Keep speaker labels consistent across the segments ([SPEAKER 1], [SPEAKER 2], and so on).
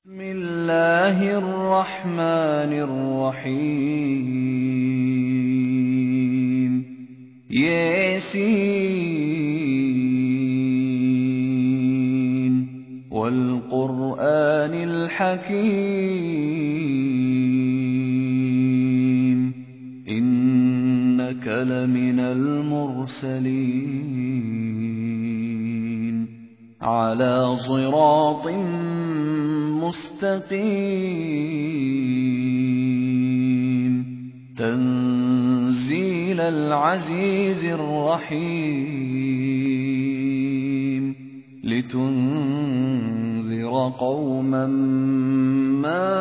[SPEAKER 1] بسم الله الرحمن الرحيم ياسين والقرآن الحكيم إنك لمن المرسلين على صراط مستقيم تنزيل العزيز الرحيم لتنذر قوما ما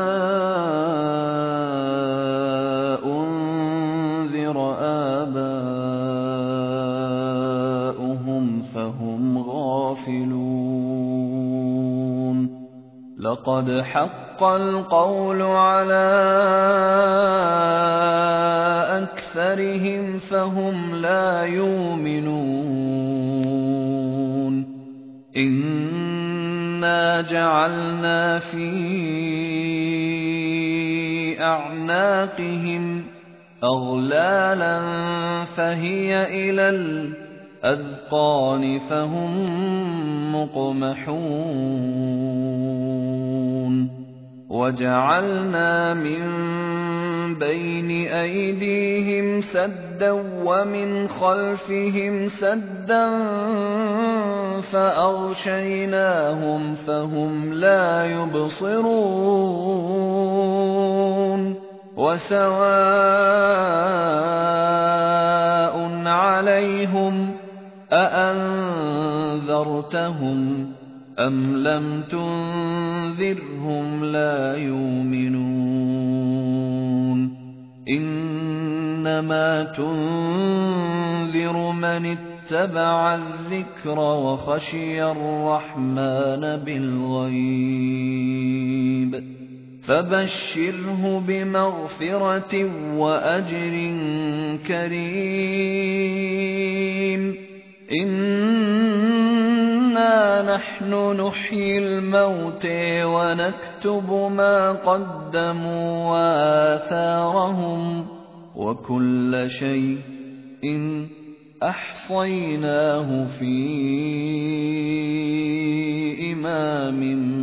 [SPEAKER 1] أنذر آباؤهم فهم غافلون لقد حق القول على أكثرهم فهم لا يؤمنون إنا جعلنا في أعناقهم أغلالا فهي إلى الأذقان فهم مقمحون وجعلنا من بين أيديهم سدا ومن خلفهم سدا فأغشيناهم فهم لا يبصرون وسواء عليهم أأنذرتهم أم لم تنذرهم لا يؤمنون إنما تنذر من اتبع الذكر وخشي الرحمن بالغيب فبشره بمغفرة وأجر كريم إنا نحن نحيي الموتى ونكتب ما قدموا وآثارهم وكل شيء أحصيناه في إمام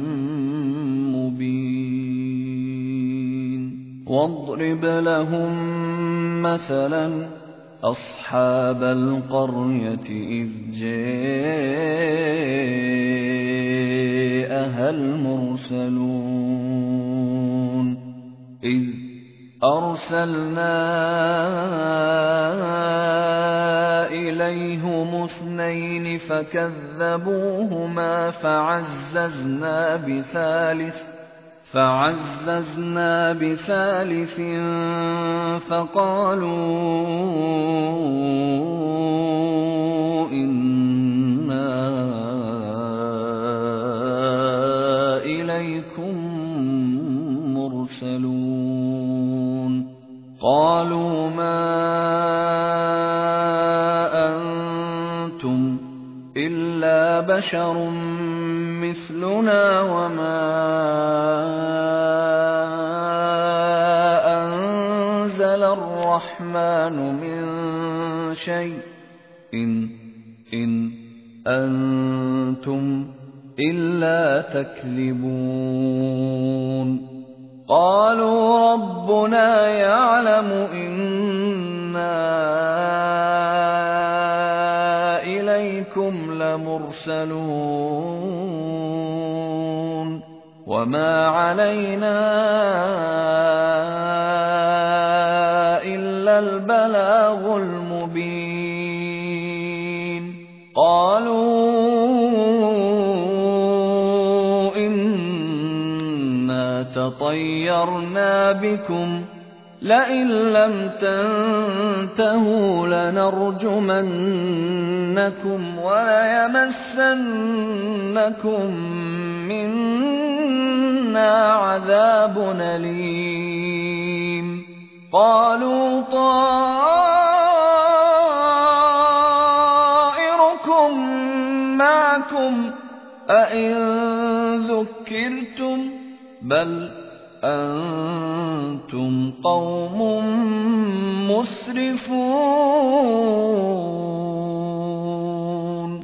[SPEAKER 1] مبين واضرب لهم مثلا أصحاب القرية إذ جاءها المرسلون إذ أرسلنا إليهم اثنين فكذبوهما فعززنا بثالث فقالوا إنا إليكم مرسلون قالوا ما أنتم إلا بشر مثلنا وما أنزل الرحمن من شيء إن أنتم إلا تكذبون قالوا ربنا يعلم إنا إليكم لمرسلون وما علينا إلا البلاغ المبين قالوا إنا تطيرنا بكم لئن لم تنتهوا لنرجمنكم وليمسنكم منا عذاب أليم قالوا طائركم معكم أئن ذكرتم بل أنتم قوم مسرفون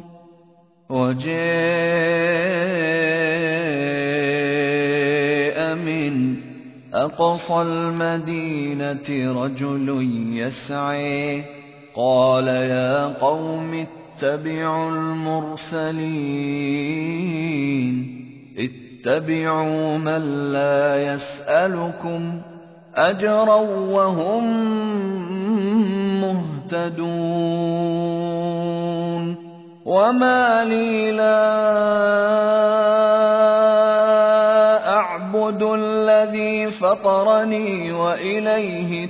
[SPEAKER 1] وجاء من أقصى المدينة رجل يسعى قال يا قوم اتبعوا المرسلين اتبعوا من لا يسألكم أجرا وهم مهتدون وما لي لا أعبد الذي فطرني وإليه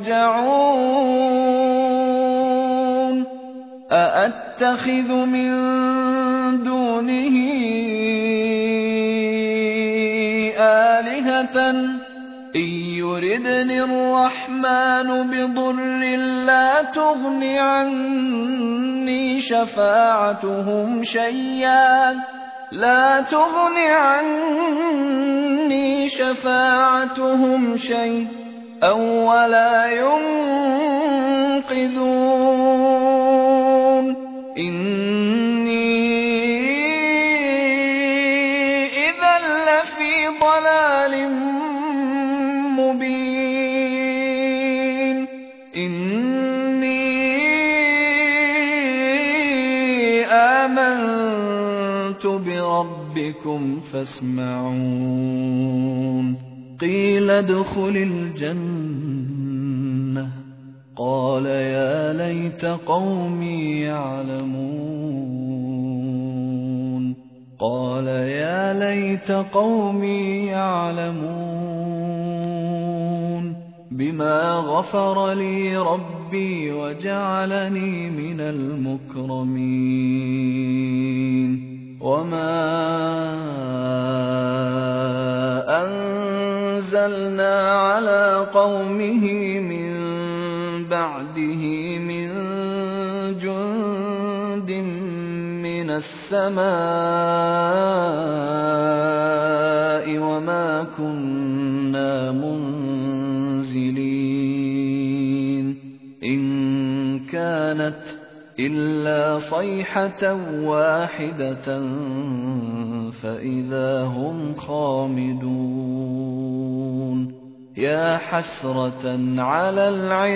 [SPEAKER 1] ترجعون أأتخذ من دونه آلهة إن يردني الرحمن بضر لا تغن عني شفاعتهم شيئا ولا ينقذون إني إذا لفي ضلال مبين إني آمنت بربكم فاسمعون قيل ادخل الجنة قال يا ليت قومي يعلمون بما غفر لي ربي وجعلني من المكرمين وما أنزلنا على قومه من بعده من جند من السماء وما كنا منزلين إن كانت إلا صيحة واحدة فإذا هم خامدون يا حسرة على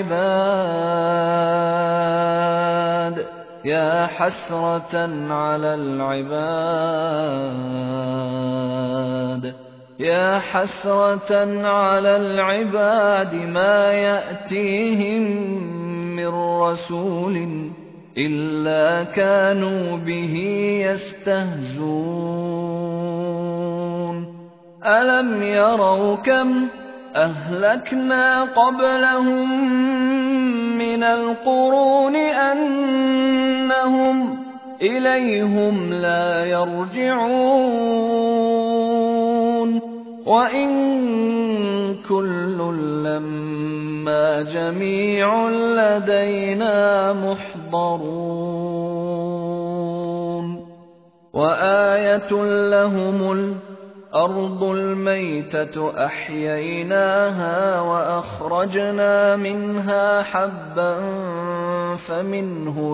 [SPEAKER 1] العباد ما يأتيهم من رسول إلا كانوا به يستهزون ألم يروا كم أهلكنا قبلهم من القرون أنهم إليهم لا يرجعون وإن كل لما جميع لدينا محضرون وآية لهم الأرض الميتة أحييناها وأخرجنا منها حبا فمنه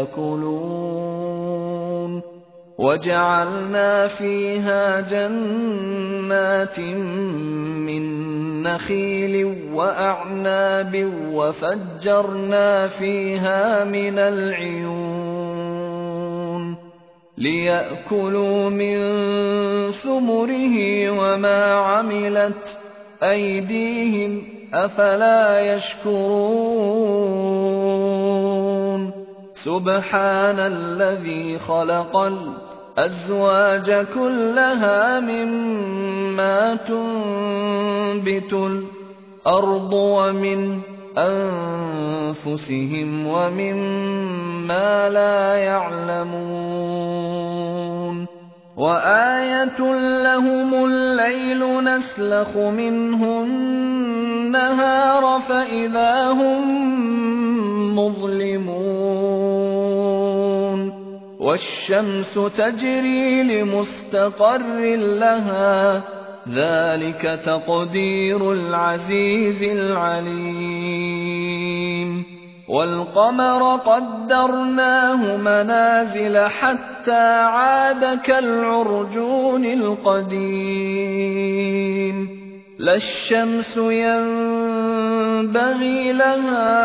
[SPEAKER 1] يأكلون وجعلنا فيها جنات من نخيل وأعناب وفجرنا فيها من العيون ليأكلوا من ثمره وما عملت أيديهم أفلا يشكرون سبحان الذي خلق الأزواج كلها مما تنبت الأرض ومن أنفسهم ومما لا يعلمون وآية لهم الليل نسلخ منه النهار فإذا هم مظلمون والشمس تجري لمستقر لها ذلك تقدير العزيز العليم والقمر قدرناه منازل حتى عاد كالعرجون القديم لا الشمس ينبغي لها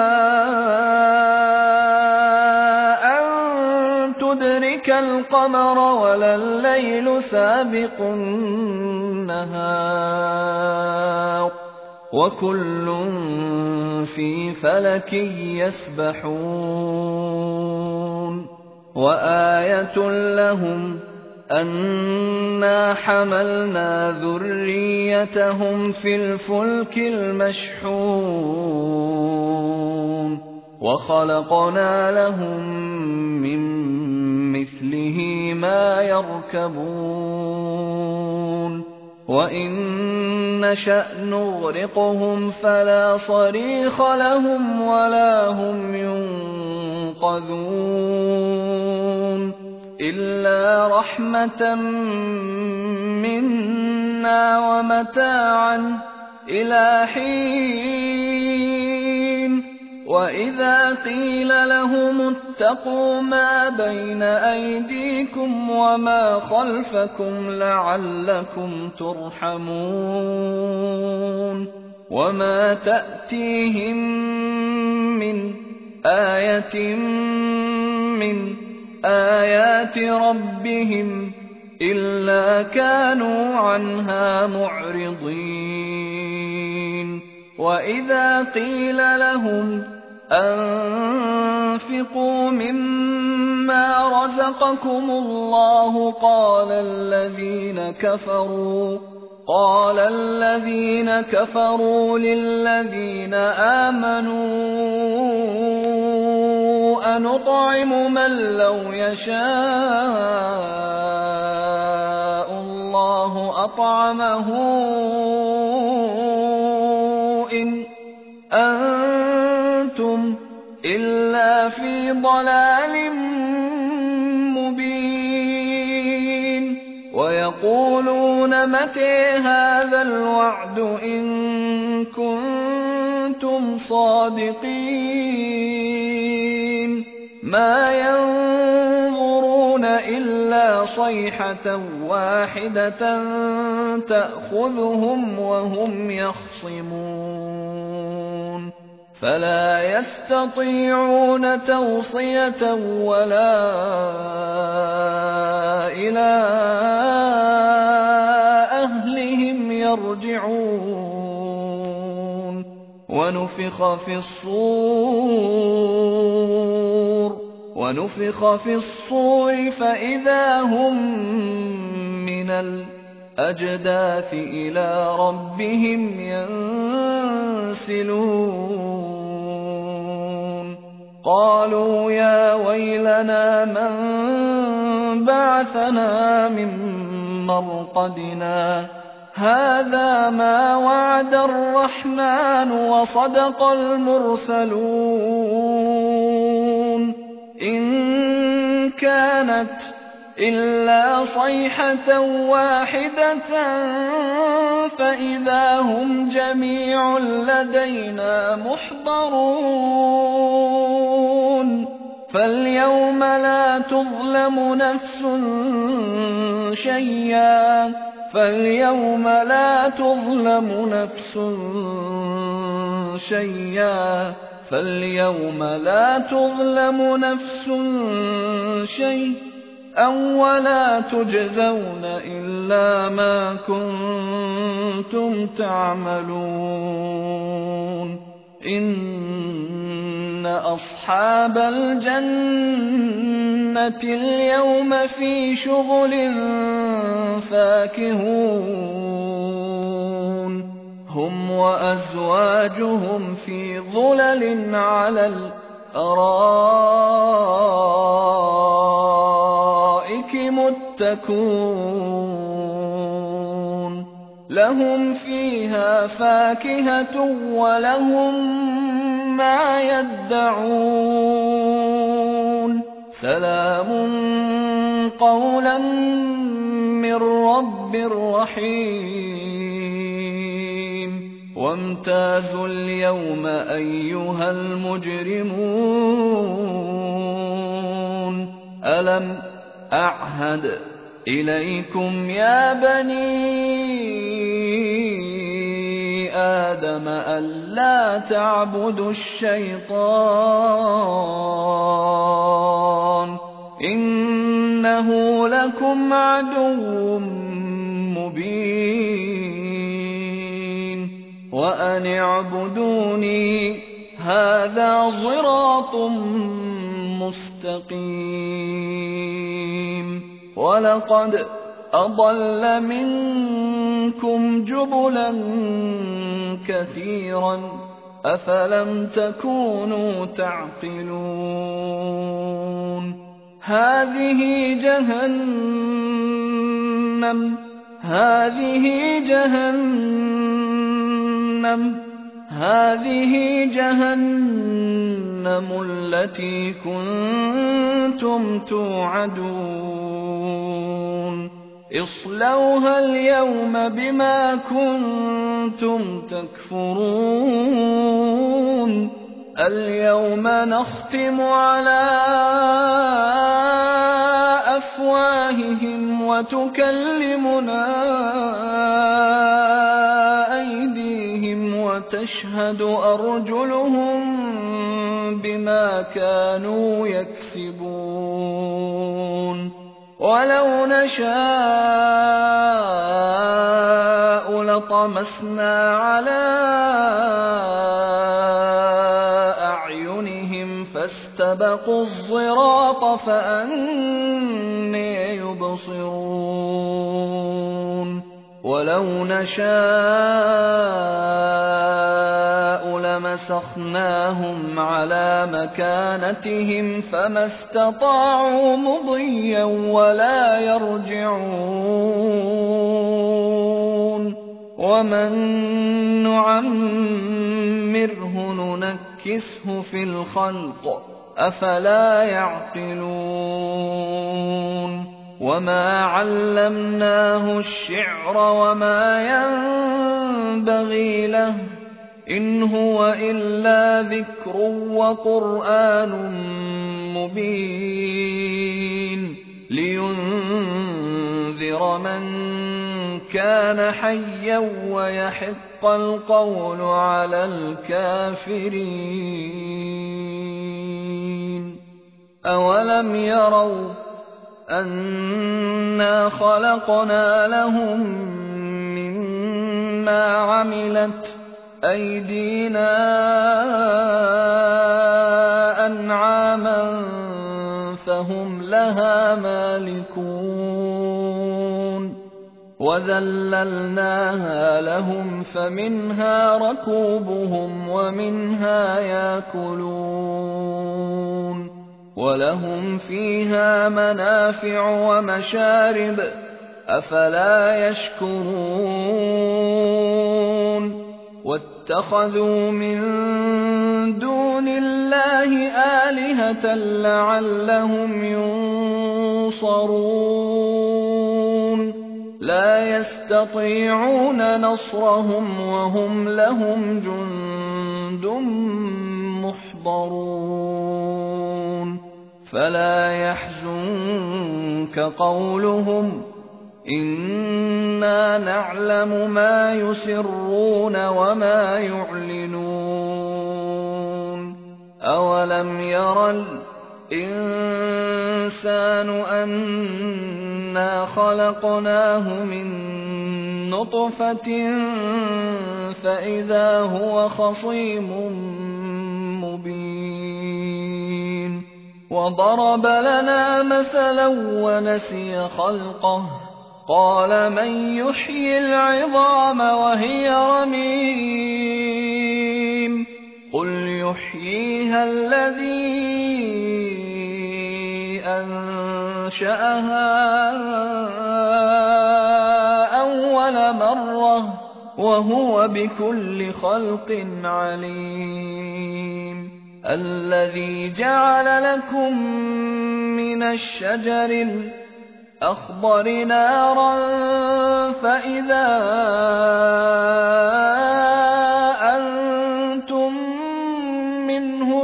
[SPEAKER 1] أن تدرك القمر ولا الليل سابق النهار وكل في فلك يسبحون وآية لهم أنا حملنا ذريتهم في الفلك المشحون وخلقنا لهم من مثله ما يركبون وإن نشأ نغرقهم فلا صريخ لهم ولا هم ينقذون إلا رحمة منا ومتاعا إلى حين وإذا قيل لهم اتقوا ما بين أيديكم وما خلفكم لعلكم ترحمون وما تأتيهم من آية من آيات ربهم إلا كانوا عنها معرضين وإذا قيل لهم أنفقوا مما رزقكم الله قال الذين كفروا للذين آمنوا أنطعم من لو يشاء الله أطعمه إن أنتم إلا في ضلال مبين ويقولون متى هذا الوعد إن كنتم صادقين ما ينظرون إلا صيحة واحدة تأخذهم وهم يخصمون فلا يستطيعون توصية ولا إلى أهلهم يرجعون ونفخ في الصور فإذا هم من الأجداث إلى ربهم ينسلون قالوا يا ويلنا من بعثنا من مرقدنا هذا ما وعد الرحمن وصدق المرسلون إن كانت إلا صيحة واحدة فإذا هم جميع لدينا محضرون فاليوم لا تظلم نفس شيئا ولا تجزون إلا ما كنتم تعملون إن أصحاب الجنة اليوم في شغل فاكهون هم وأزواجهم في ظلل على الأرائك متكئون لهم فيها فاكهة ولهم ما يدعون سلام قولا مِّن رَّبٍّ رَّحِيمٍ وَامْتَازُوا الْيَوْمَ أَيُّهَا الْمُجْرِمُونَ أَلَمْ أَعْهَدْ إِلَيْكُمْ يَا بَنِي آدَمَ أَلَّا تَعْبُدُوا الشَّيْطَانَ إِنَّهُ لَكُمْ عَدُوٌّ مُّبِينٌ وَأَنِ اعْبُدُونِي هَٰذَا صِرَاطٌ مُّسْتَقِيمٌ وَلَقَدْ أَضَلَّ مِنكُمْ جُبُلًا كَثِيرًا أَفَلَمْ تَكُونُوا تَعْقِلُونَ هَٰذِهِ جَهَنَّمُ الَّتِي كُنتُمْ تُوعَدُونَ اصْلَوْهَا الْيَوْمَ بِمَا كُنتُمْ تَكْفُرُونَ الْيَوْمَ نَخْتِمُ عَلَىٰ أَفْوَاهِهِمْ وَتُكَلِّمُنَا أَيْدِيهِمْ وَتَشْهَدُ أَرْجُلُهُم بِمَا كَانُوا يَكْسِبُونَ وَلَوْ نَشَاءُ لَطَمَسْنَا عَلَىٰ أَعْيُنِهِمْ فَاسْتَبَقُوا الصِّرَاطَ فَأَنَّىٰ يُبْصِرُونَ وَلَوْ نَشَاءُ لَمَسَخْنَاهُمْ عَلَىٰ مَكَانَتِهِمْ فَمَا اسْتَطَاعُوا مُضِيًّا وَلَا يَرْجِعُونَ وَمَن نُّعَمِّرْهُ نُنَكِّسْهُ فِي الْخَلْقِ أَفَلَا يَعْقِلُونَ وَمَا عَلَّمْنَاهُ الشِّعْرَ وَمَا يَنبَغِي لَهُ إِنْ هُوَ إِلَّا ذِكْرٌ وَقُرْآنٌ مُّبِينٌ لِّيُنذِرَ مَن كَانَ حَيًّا وَيَحِقَّ الْقَوْلُ عَلَى الْكَافِرِينَ أَوَلَمْ يَرَوْا أَنَّا خَلَقْنَا لَهُم مِّمَّا عَمِلَتْ أَيْدِينَا أَنْعَامًا فَهُمْ لَهَا مَالِكُونَ وَذَلَّلْنَاهَا لَهُمْ فَمِنْهَا رَكُوبُهُمْ وَمِنْهَا يَأْكُلُونَ وَلَهُمْ فِيهَا مَنَافِعُ وَمَشَارِبُ أَفَلَا يَشْكُرُونَ وَاتَّخَذُوا مِن دُونِ اللَّهِ آلِهَةً لَّعَلَّهُمْ يُنصَرُونَ لَا يَسْتَطِيعُونَ نَصْرَهُمْ وَهُمْ لَهُمْ جُندٌ مُّحْضَرُونَ فَلَا يَحْزُنكَ قَوْلُهُمْ إِنَّا نَعْلَمُ مَا يُسِرُّونَ وَمَا يُعْلِنُونَ أَوَلَمْ يَرَ الْإِنسَانُ أَنَّا خَلَقْنَاهُ مِن نُّطْفَةٍ فَإِذَا هُوَ خَصِيمٌ مُّبِينٌ وَضَرَبَ لَنَا مَثَلًا وَنَسِيَ خَلْقَهُ قَالَ مَن يُحْيِي الْعِظَامَ وَهِيَ رَمِيمٌ قُلْ يُحْيِيهَا الَّذِي أَنشَأَهَا أَوَّلَ مَرَّةٍ وَهُوَ بِكُلِّ خَلْقٍ عَلِيمٌ الَّذِي جَعَلَ لَكُم مِّنَ الشَّجَرِ الْأَخْضَرِ نَارًا فَإِذَا أَنتُم مِّنْهُ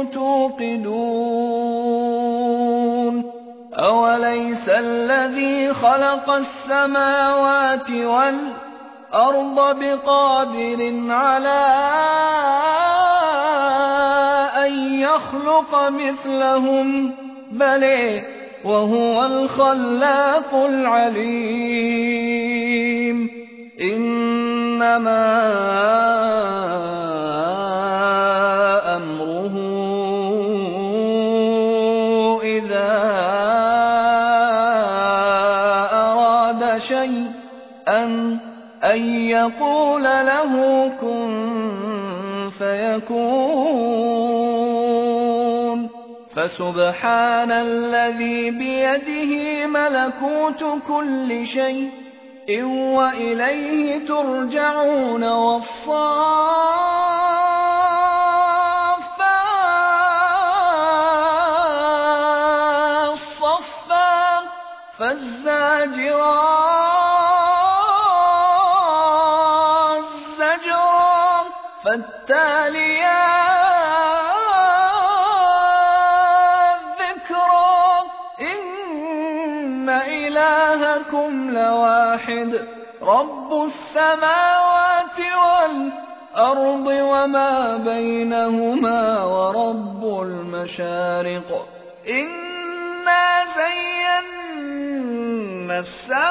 [SPEAKER 1] تُوقِدُونَ أَوَلَيْسَ الَّذِي خَلَقَ السَّمَاوَاتِ وَالْأَرْضَ بِقَادِرٍ عَلَىٰ أَن يَخْلُقَ مِثْلَهُم ۚ بَلَىٰ وَهُوَ الْخَلَّاقُ الْعَلِيمُ إِنَّمَا أَمْرُهُ إِذَا أَرَادَ شَيْئًا أَن يَقُولَ لَهُ كُن فَيَكُونُ فَسُبْحَانَ الَّذِي بِيَدِهِ مَلَكُوتُ كُلِّ شَيْءٍ وَإِلَيْهِ تُرْجَعُونَ وَالصَّافَّاتِ صَفًّا فَالزَّاجِرَاتِ زَجْرًا فَالتَّالِيَاتِ ذِكْرًا إِنَّ إِلَٰهَكُمْ لَوَاحِدٌ رَّبُّ السَّمَاوَاتِ وَالْأَرْضِ وَمَا بَيْنَهُمَا وَرَبُّ الْمَشَارِقِ إِنَّا زَيَّنَّا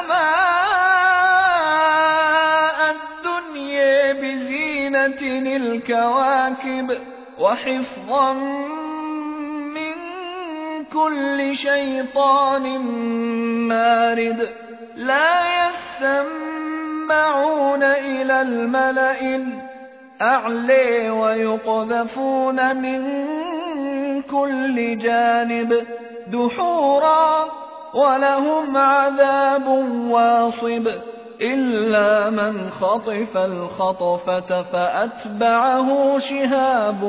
[SPEAKER 1] السَّمَاءَ الدُّنْيَا بِزِينَةٍ الْكَوَاكِبِ وَحِفْظًا مِّن كُلِّ شَيْطَانٍ مَّارِدٍ لَّا يَسَّمَّعُونَ إِلَى الْمَلَإِ الْأَعْلَىٰ وَيُقْذَفُونَ مِن كُلِّ جَانِبٍ دُحُورًا وَلَهُمْ عَذَابٌ وَاصِبٌ إِلَّا مَنْ خَطِفَ الْخَطْفَةَ فَأَتْبَعَهُ شِهَابٌ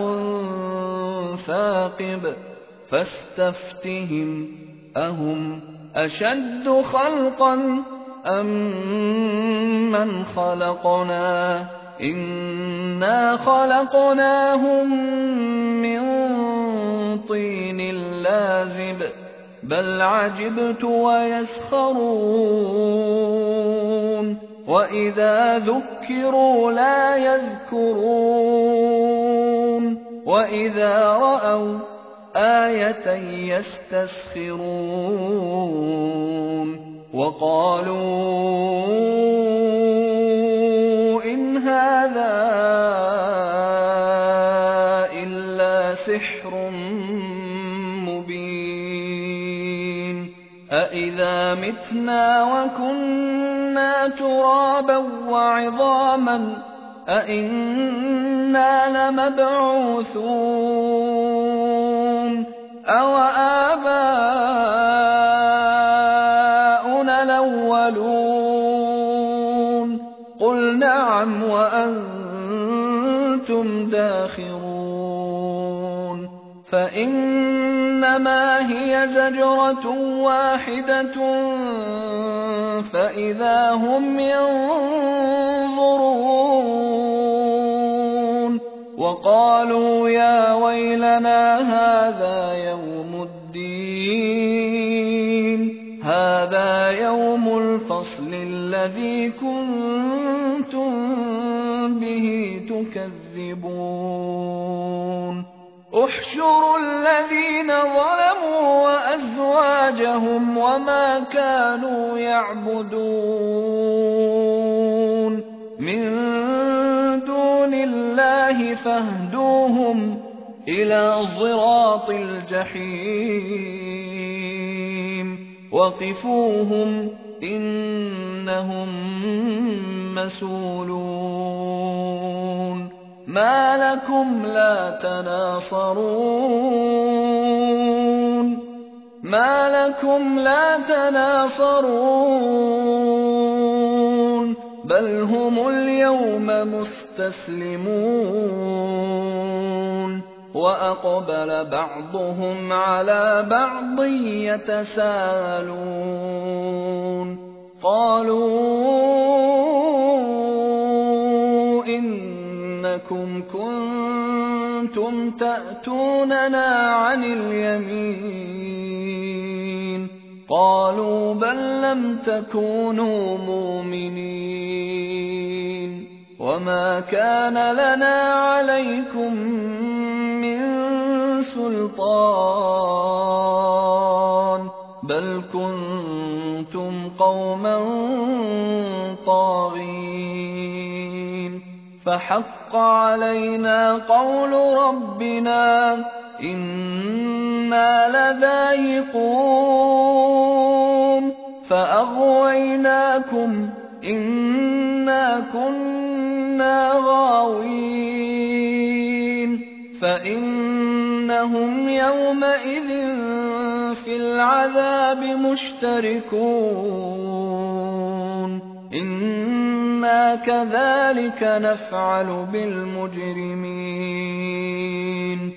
[SPEAKER 1] ثَاقِبٌ فَاسْتَفْتِهِمْ أَهُمْ أَشَدُّ خَلْقًا أَم مَّنْ خَلَقْنَا إِنَّا خَلَقْنَاهُم مِّن طِينٍ لَّازِبٍ بَلْ عَجِبْتَ وَيَسْخَرُونَ وَإِذَا ذُكِّرُوا لَا يَذْكُرُونَ وَإِذَا رَأَوْا آيَةً يَسْتَسْخِرُونَ وَقَالُوا إِنْ هَٰذَا إِلَّا سِحْرٌ مُّبِينٌ أَإِذَا مِتْنَا وَكُنَّا تُرَابًا وَعِظَامًا أَإِنَّا لَمَبْعُوثُونَ أَوَآبَاؤُنَا الْأَوَّلُونَ قُلْ نَعَمْ وَأَنتُمْ دَاخِرُونَ فَإِنَّمَا هِيَ زَجْرَةٌ وَاحِدَةٌ فَإِذَا هُمْ يَنظُرُونَ وَقَالُوا يَا وَيْلَنَا هَٰذَا يَوْمُ الدِّينِ هَٰذَا يَوْمُ الْفَصْلِ الَّذِي كُنتُم بِهِ تُكَذِّبُونَ احْشُرُوا الَّذِينَ ظَلَمُوا وَأَزْوَاجَهُمْ وَمَا كَانُوا يَعْبُدُونَ مِن دُونِ اللَّهِ فَاهْدُوهُمْ إِلَىٰ صِرَاطِ الْجَحِيمِ وَقِفُوهُمْ إِنَّهُم مَّسْئُولُونَ مَا لَكُمْ لَا تَنَاصَرُونَ بَلْ هُمُ الْيَوْمَ مُسْتَسْلِمُونَ وأقبل بعضهم على بعض يتساءلون قالوا إنكم كنتم تأتوننا عن اليمين قالوا بل لم تكونوا مؤمنين وما كان لنا عليكم من سلطان بل كنتم قوما طاغين فحق علينا قول ربنا إنا لذائقون فأغويناكم إنا كنا غاوين فإنهم يومئذ في العذاب مشتركون إنا كذلك نفعل بالمجرمين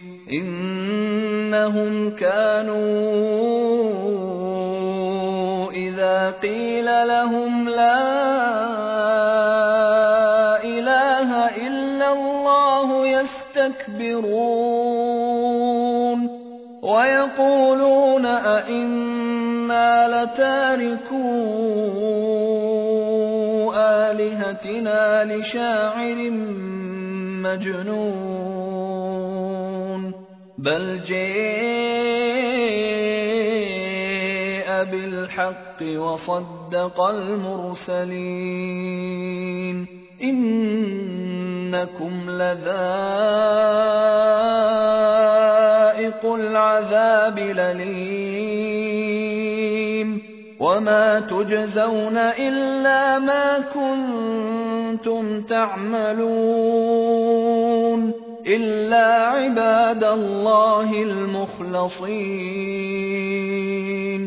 [SPEAKER 1] إنهم كانوا إذا قيل لهم لا إله إلا الله يستكبرون ويقولون أئنا لتاركو آلهتنا لشاعر مجنون بل جاء بالحق وصدق المرسلين إنكم لذائق العذاب الأليم وما تجزون إلا ما كنتم تعملون إلا عباد الله المخلصين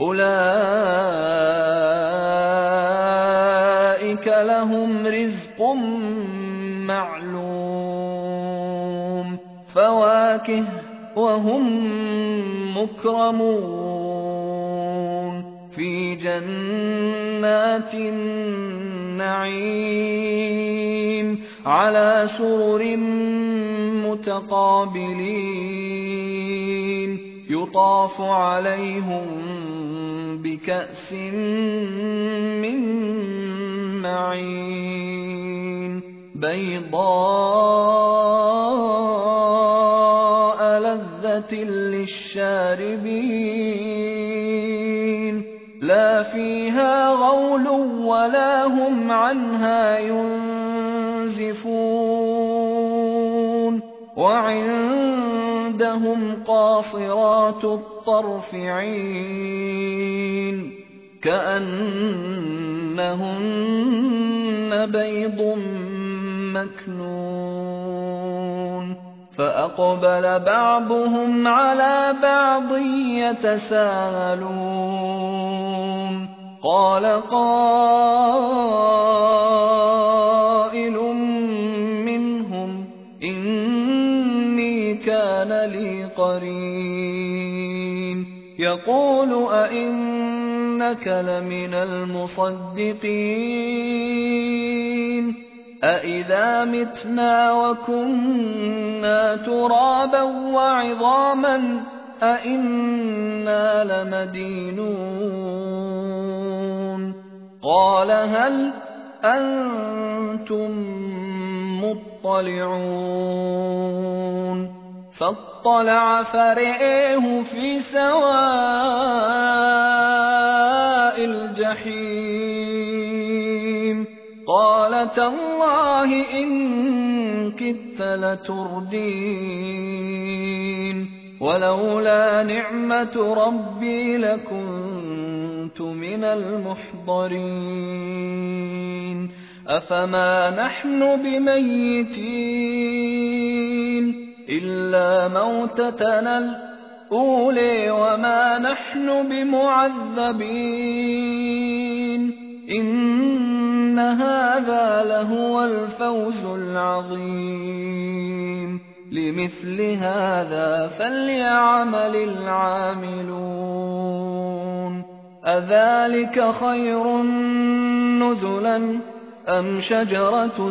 [SPEAKER 1] أولئك لهم رزق معلوم فواكه وهم مكرمون في جنات النعيم على سرر متقابلين يطاف عليهم بكأس من معين بيضاء لذة للشاربين لا فيها غول ولا هم عنها ينزفون وعندهم قاصرات الطرف عين كأنهن بيض مكنون فأقبل بعضهم على بعض يتساءلون قال قائل منهم إني كان لي قرين يقول أئنك لمن المصدقين أإذا متنا وكنا ترابا وعظاما أإنا لمدينون قال هل أنتم مطلعون فاطلع فرئه في سواء الجحيم قال تالله إن كدت لتردين ولولا نعمة ربي لكنت من المحضرين أفما نحن بميتين إلا موتتنا الأولى وما نحن بمعذبين إن هذا لهو الفوز العظيم لمثل هذا فليعمل العاملون أذلك خير نزلا أم شجرة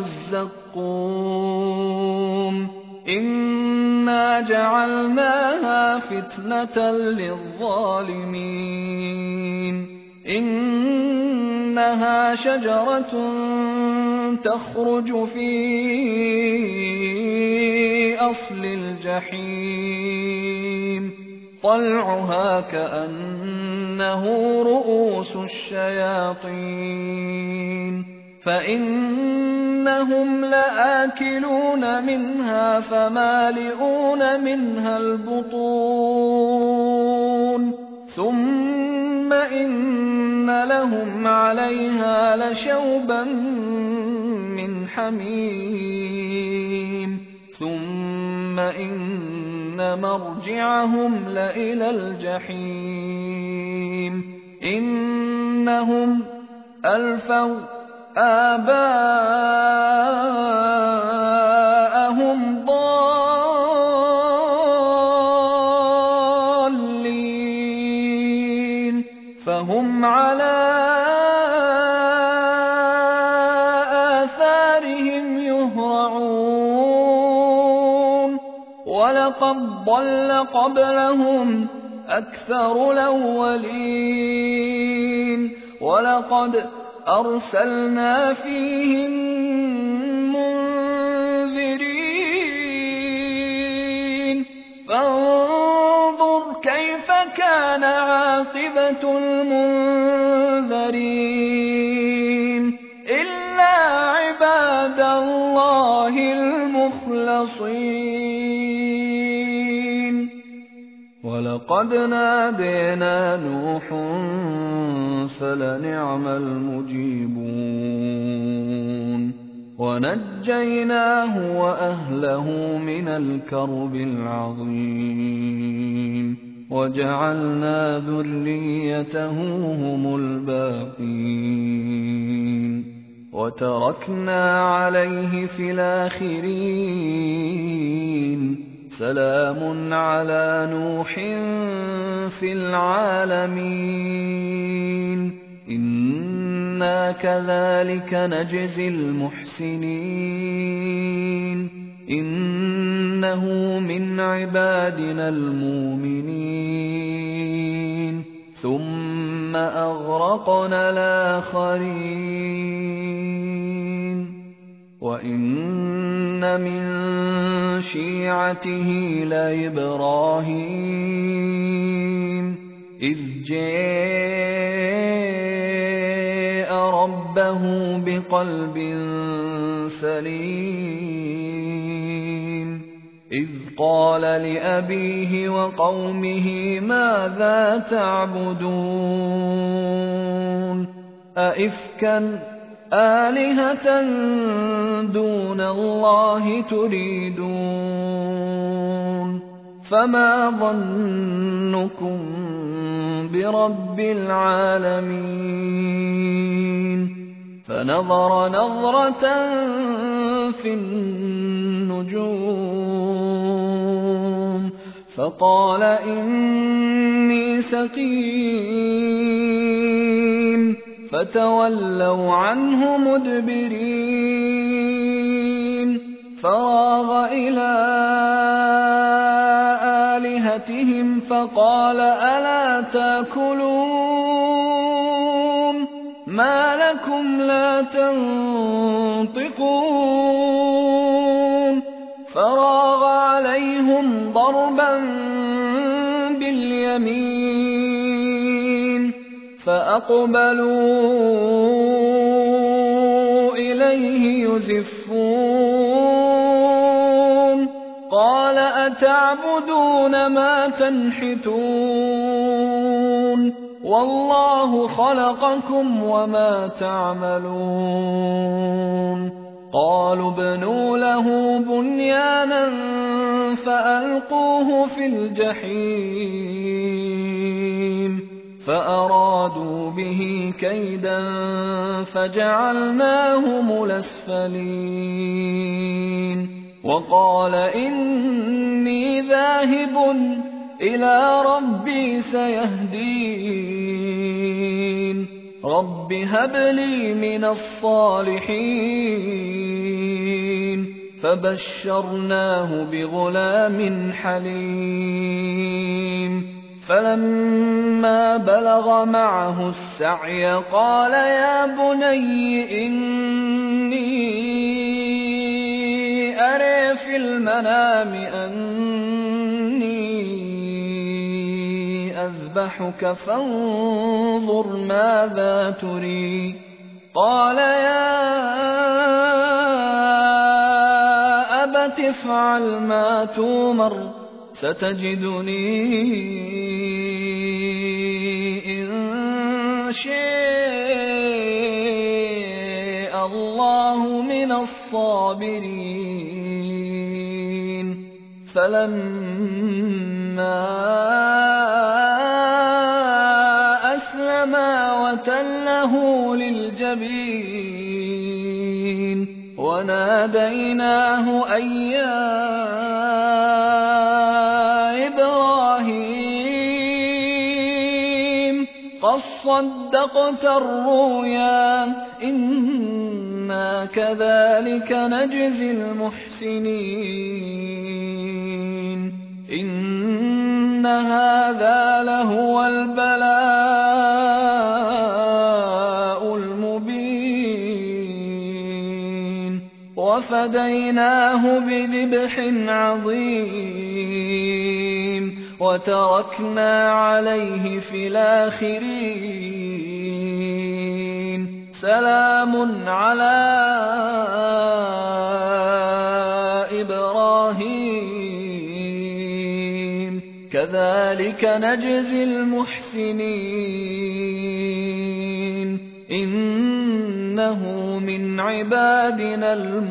[SPEAKER 1] الزقوم إنا جعلناها فتنة للظالمين إنها شجرة تخرج في أصل الجحيم طلعها كأنه رؤوس الشياطين فإنهم لآكلون منها فمالئون منها البطون ثم إن لهم عليها لشوبا من حميم ثم إن مرجعهم لإلى الجحيم إنهم ألفوا آباءهم ضالين فهم على آثارهم يهرعون ولقد ضل قبلهم أكثر الأولين ولقد أرسلنا فيهم منذرين فانظر كيف كان عاقبة المنذرين إلا عباد الله المخلصين ولقد نادينا نوح فلنعم المجيبون ونجيناه وأهله من الكرب العظيم وجعلنا ذريته هم الباقين وتركنا عليه في الآخرين سلام على نوح في العالمين إنا كذلك نجزي المحسنين إنه من عبادنا المؤمنين ثم أغرقنا الآخرين وإن من شيعته لإبراهيم إذ جاء ربه بقلب سليم إذ قال لأبيه وقومه ماذا تعبدون أئفكا آلهة دون الله تريدون فما ظنكم برب العالمين فنظر نظرة في النجوم فقال إني سقيم فتولوا عنه مدبرين فراغ إلى آلهتهم فقال ألا تأكلون ما لكم لا تنطقون فراغ عليهم ضربا باليمين فأقبلوا إليه يزفون قال أتعبدون ما تنحتون والله خلقكم وما تعملون قالوا ابنوا له بنيانا فألقوه في الجحيم فأرادوا به كيدا فجعلناهم الأسفلين وقال إني ذاهب إلى ربي سيهدين رب هب لي من الصالحين فبشرناه بغلام حليم فلما بلغ معه السعي قال يا بني إني أرى في المنام أني أذبحك فانظر ماذا تري قال يا أبت افعل ما تؤمر ستجدني إن شاء الله من الصابرين فلما أسلما وتله للجبين وناديناه أن يا إبراهيم قد صدقت الرؤيا إنا كذلك نجزي المحسنين إن هذا لهو البلاء المبين وفديناه بذبح عظيم وتركنا عليه في الآخرين سلام على إبراهيم كذلك نجزي المحسنين إنه من عبادنا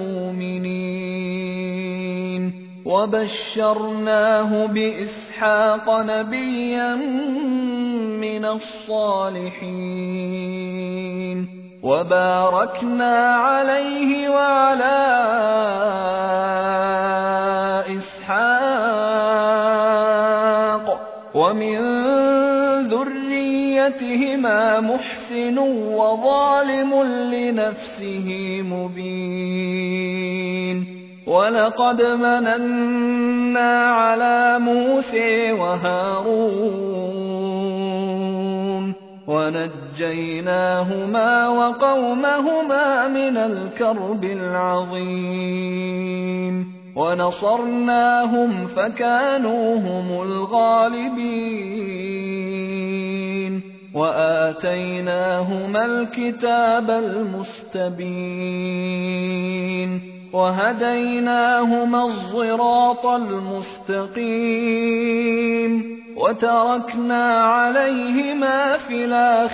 [SPEAKER 1] المؤمنين وبشرناه بإسحاق نبيا من الصالحين وباركنا عليه وعلى إسحاق ومن ذريتهما محسن وظالم لنفسه مبين ولقد مننا على موسى وهارون ونجيناهما وقومهما من الكرب العظيم ونصرناهم فكانوا هم الغالبين وآتيناهما الكتاب المستبين وهديناهما الصراط المستقيم وتركنا عليهما في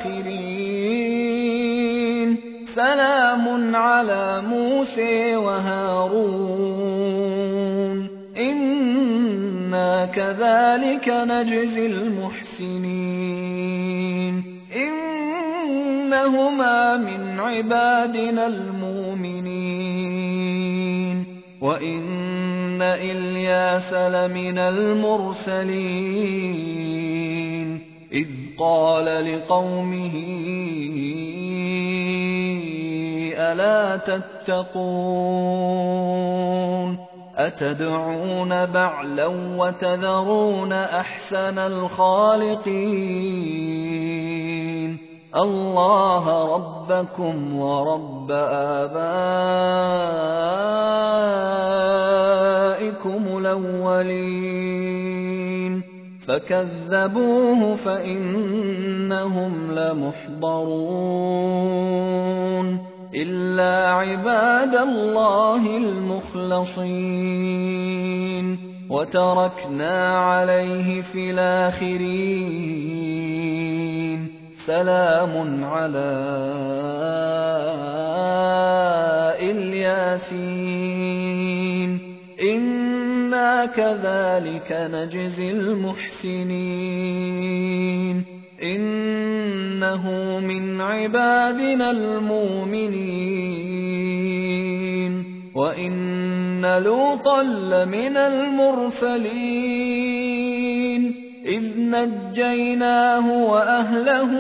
[SPEAKER 1] الآخرين سلام على موسى وهارون إنا كذلك نجزي المحسنين إنهما من عبادنا المؤمنين وإن إلياس لمن المرسلين إذ قال لقومه ألا تتقون أتدعون بعلا وتذرون أحسن الخالقين الله ربكم ورب آبائكم الأولين فكذبوه فإنهم لمحضرون إلا عباد الله المخلصين وتركنا عليه في الآخرين سلام على الياسين إنا كذلك نجزي المحسنين إنه من عبادنا المؤمنين وَإِنَّ لُوطًا لَّمِنَ الْمُرْسَلِينَ إِذْ نَجَّيْنَاهُ وَأَهْلَهُ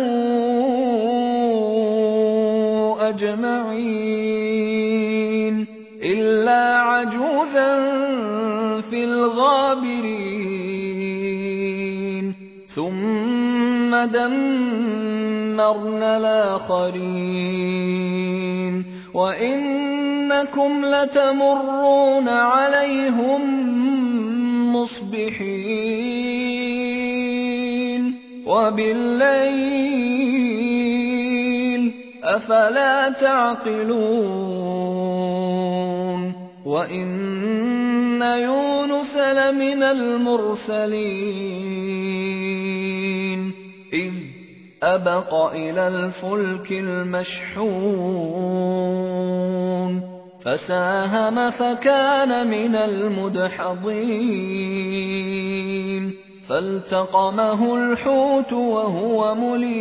[SPEAKER 1] أَجْمَعِينَ إِلَّا عَجُوزًا فِي الْغَابِرِينَ ثُمَّ دَمَّرْنَا الْآخَرِينَ وَإِنَّكُمْ لَتَمُرُّونَ عَلَيْهِم مُّصْبِحِينَ وَبِاللَّيْلِ أَفَلَا تَعْقِلُونَ وَإِنَّ يُونُسَ لَمِنَ الْمُرْسَلِينَ إِذْ أَبَقَ إِلَى الْفُلْكِ الْمَشْحُونِ فَسَاهَمَ فَكَانَ مِنَ الْمُدْحَضِينَ فَالْتَقَمَهُ الْحُوتُ وَهُوَ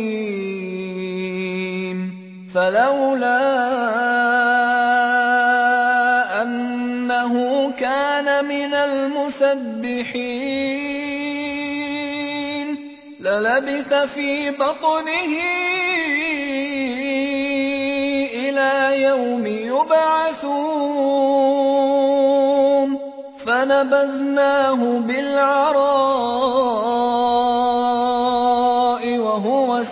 [SPEAKER 1] مُلِيمٌ فَلَوْلَا أَنَّهُ كَانَ مِنَ الْمُسَبِّحِينَ لَلَبِثَ فِي بَطْنِهِ إِلَىٰ يَوْمِ يُبْعَثُونَ فَنَبَذْنَاهُ بِالْعَرَاءِ وَهُوَ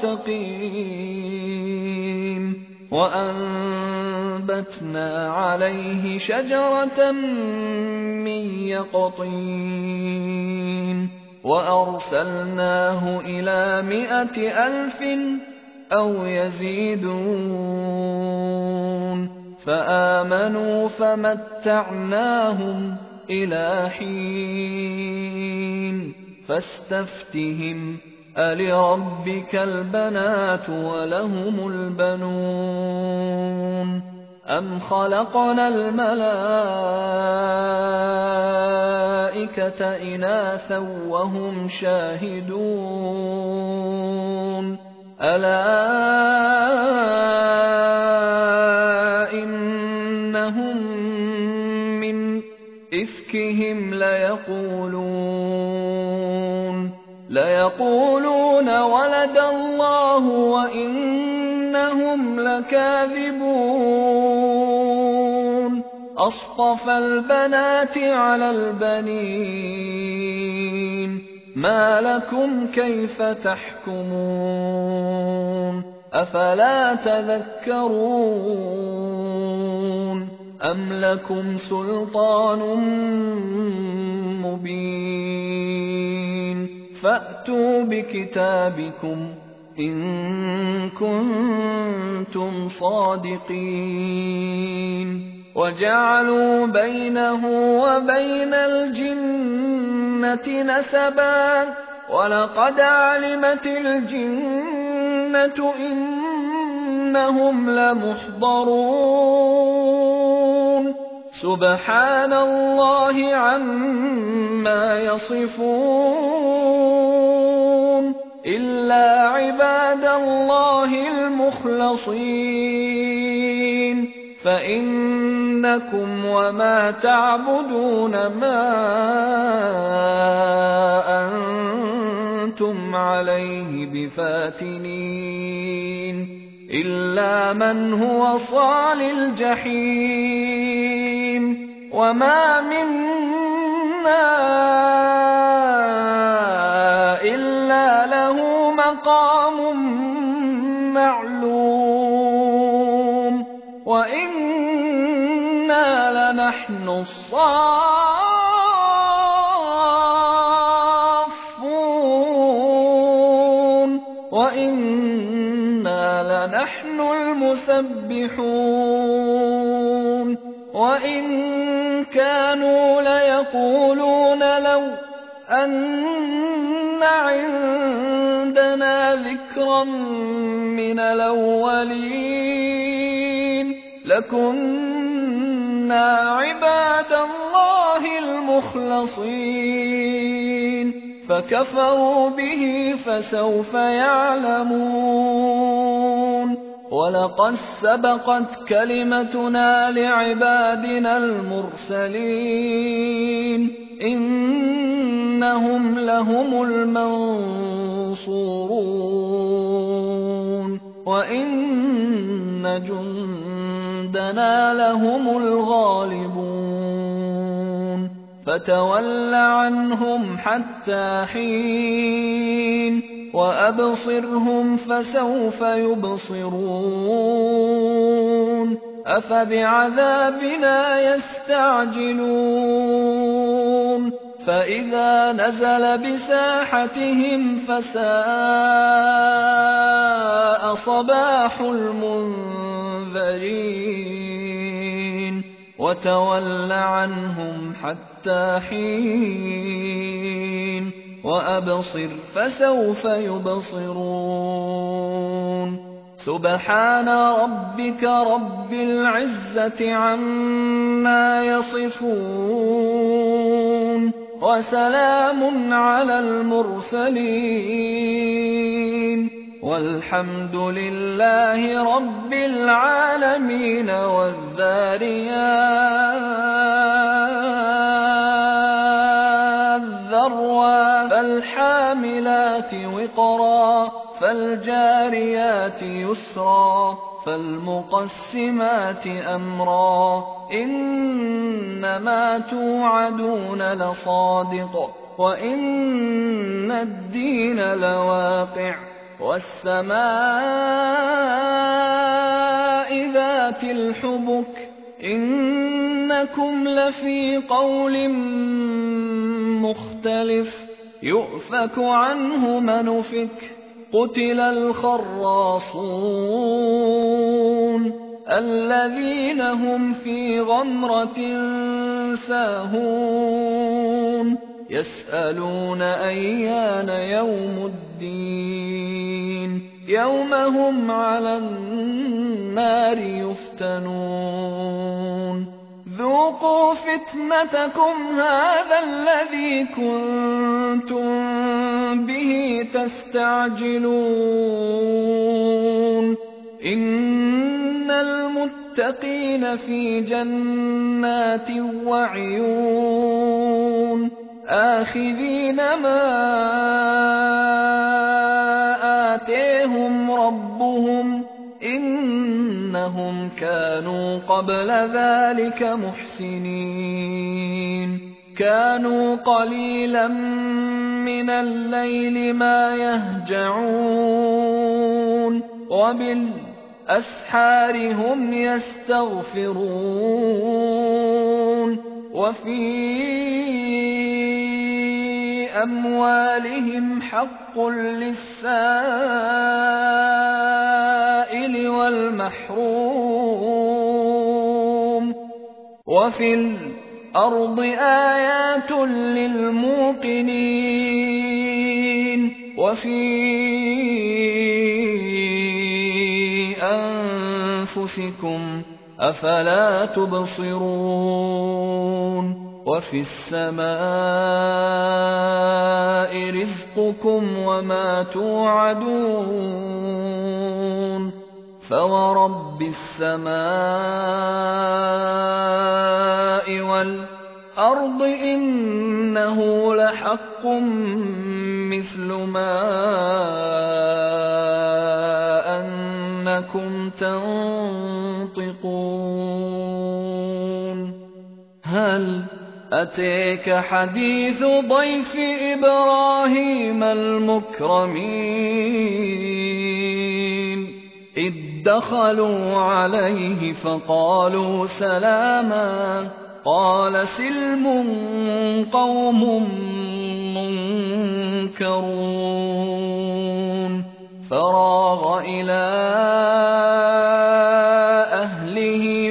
[SPEAKER 1] سَقِيمٌ وَأَنبَتْنَا عَلَيْهِ شَجَرَةً مِّن يَقْطِينٍ وَأَرْسَلْنَاهُ إِلَىٰ 100,000 أَوْ يَزِيدُونَ فَآمَنُوا فَمَتَّعْنَاهُمْ إِلَىٰ حِينٍ فَاسْتَفْتِهِمْ أَلِرَبِّكَ الْبَنَاتُ وَلَهُمُ الْبَنُونَ أَمْ خَلَقْنَا الْمَلَائِكَةَ إِنَاثًا وَهُمْ شَاهِدُونَ أَلَا إِنَّهُم مِّنْ إِفْكِهِمْ لَيَقُولُونَ وَلَدَ اللَّهُ وَإِنَّهُمْ لَكَاذِبُونَ أَصْطَفَى الْبَنَاتِ عَلَى الْبَنِينَ مَا لَكُمْ كَيْفَ تَحْكُمُونَ أَفَلَا تَذَكَّرُونَ أَمْ لَكُمْ سُلْطَانٌ مُّبِينٌ فَأْتُوا بِكِتَابِكُمْ إِن كُنتُمْ صَادِقِينَ وَجَعَلُوا بَيْنَهُ وَبَيْنَ الْجِنَّةِ نَسَبًا وَلَقَدْ عَلِمَتِ الْجِنَّةُ إِنَّهُمْ لَمُحْضَرُونَ سُبْحَانَ اللَّهِ عَمَّا يَصِفُونَ إِلَّا عِبَادَ اللَّهِ الْمُخْلَصِينَ فَإِنَّكُمْ وَمَا تَعْبُدُونَ مَا أَنتُمْ عَلَيْهِ بِفَاتِنِينَ إِلَّا مَنْ هُوَ صَالِ الْجَحِيمِ وَمَا مِنَّا إِلَّا لَهُ مَقَامٌ مَّعْلُومٌ وَإِنَّا لَنَحْنُ الصَّافُّونَ وَإِنَّا لَنَحْنُ الْمُسَبِّحُونَ وَإِن كَانُوا لَيَقُولُونَ لَوْ أَنَّ عِندَنَا ذِكْرًا مِّنَ الْأَوَّلِينَ لَكُنَّا عِبَادَ اللَّهِ الْمُخْلَصِينَ فَكَفَرُوا بِهِ فَسَوْفَ يَعْلَمُونَ ولقد سبقت كلمتنا لعبادنا المرسلين إنهم لهم المنصورون وإن جندنا لهم الغالبون فتول عنهم حتى حين وأبصرهم فسوف يبصرون أفبعذابنا يستعجلون فإذا نزل بساحتهم فساء صباح المنذرين وتول عنهم حتى حين وأبصر فسوف يبصرون سبحان ربك رب العزة عما يصفون وسلام على المرسلين والحمد لله رب العالمين والذاريات ذروا فالحاملات وقرا فالجاريات يسرا فالمقسمات أمرا إنما توعدون لصادق وإن الدين لواقع والسماء ذات الحبك إنكم لفي قول مختلف يؤفك عنه من أفك قتل الخراصون الذين هم في غمرة ساهون يسألون أيان يوم الدين يوم هم على النار يفتنون ذوقوا فتنتكم هذا الذي كنتم به تستعجلون إن المتقين في جنات وعيون آخذين ما آتيهم ربهم إنهم كانوا قبل ذلك محسنين كانوا قليلا من الليل ما يهجعون وبالأسحار هم يستغفرون وفي أموالهم حق للسائل والمحروم وفي الأرض آيات للموقنين وفي أنفسكم أفلا تبصرون وفي السماء رزقكم وما توعدون فورب السماء والأرض إنه لحق مثل ما أنكم تنطقون هل أتيك حديث ضيف إبراهيم المكرمين إذ دخلوا عليه فقالوا سلاما قال سلم قوم منكرون فراغ إلى أهله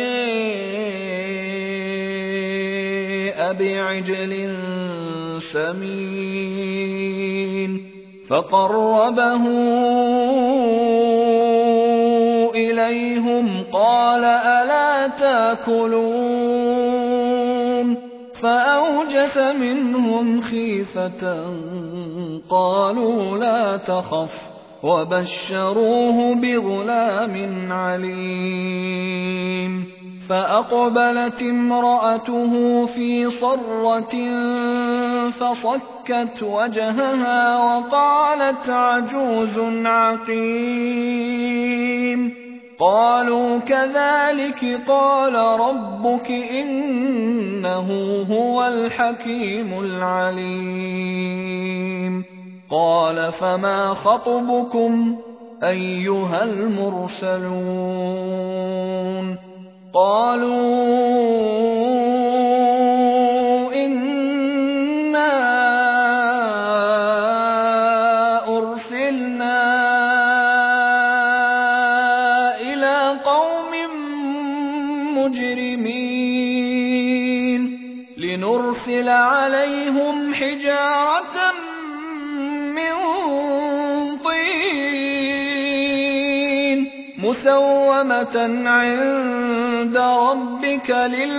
[SPEAKER 1] فجاء بعجل سمين فقربه إليهم قال ألا تأكلون فأوجس منهم خيفة قالوا لا تخف وبشروه بغلام عليم. فأقبلت امرأته في صرة فصكت وجهها وقالت عجوز عقيم. قالوا كذلك قال ربك إنه هو الحكيم العليم. قال فما خطبكم أيها المرسلون؟ قالوا إنا أرسلنا إلى قوم مجرمين لنرسل عليهم حجارة من طين مسومة عند ربك